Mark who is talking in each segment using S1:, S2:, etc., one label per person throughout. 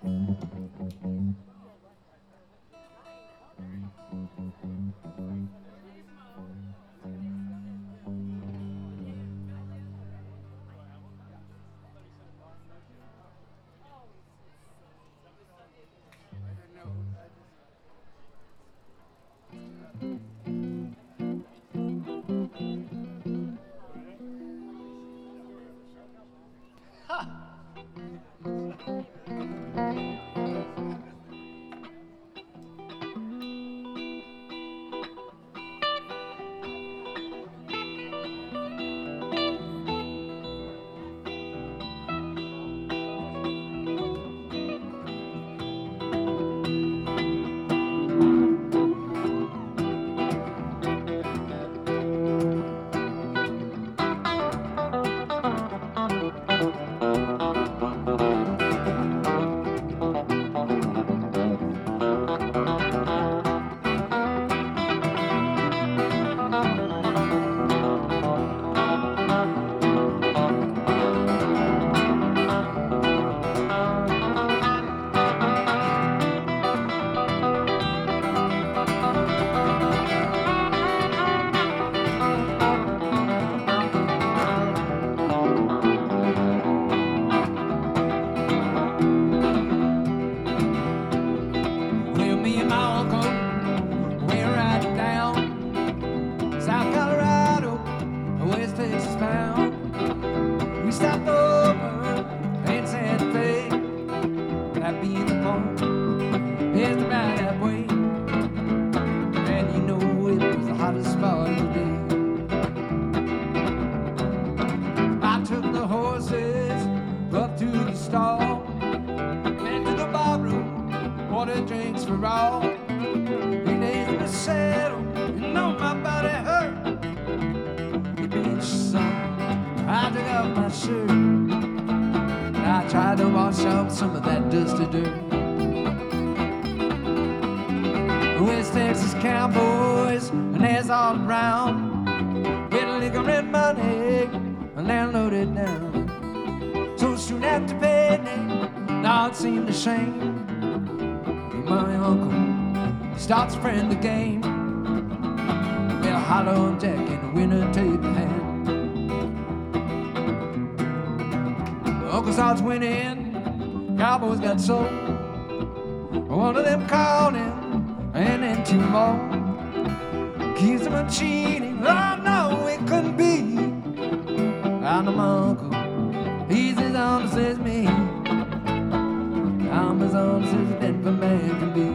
S1: Starts friend the game. They'll holler on deck and the winner take the hand. Uncle starts winning, Cowboys got sold. One of them called him, and then two more. Accused him of cheating. Oh no, it couldn't be. I know my uncle, he's as honest as me. I'm as honest as a Denver man can be.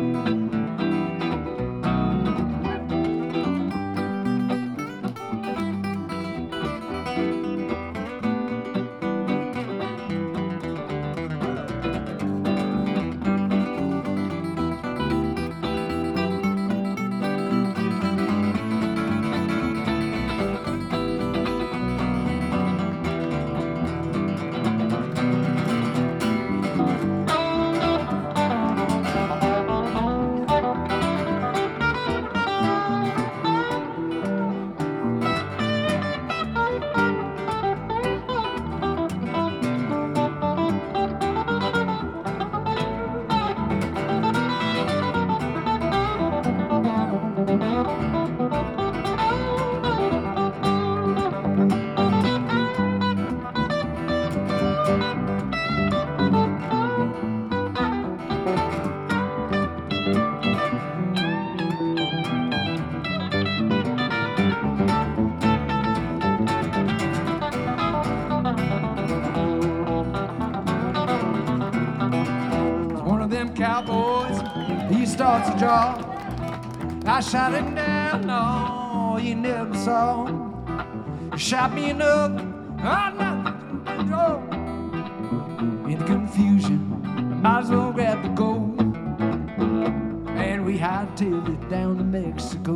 S1: Starts a draw. I shot him down, no, you never saw. You shot me enough, I'm not control. In the confusion, I might as well grab the gold. And we hightailed it down to Mexico.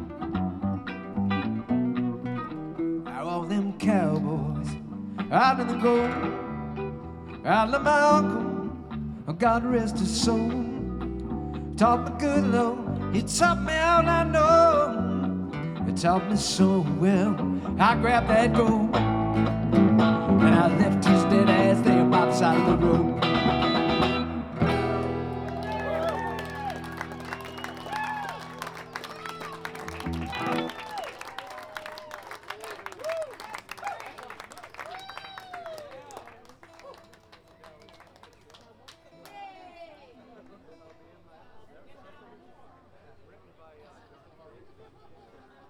S1: Now all them cowboys out in the gold, out of my uncle, God rest his soul. Taught me good Lord, he taught me all I know. He taught me so well, I grabbed that gold. And I left his dead ass there by the side of the road.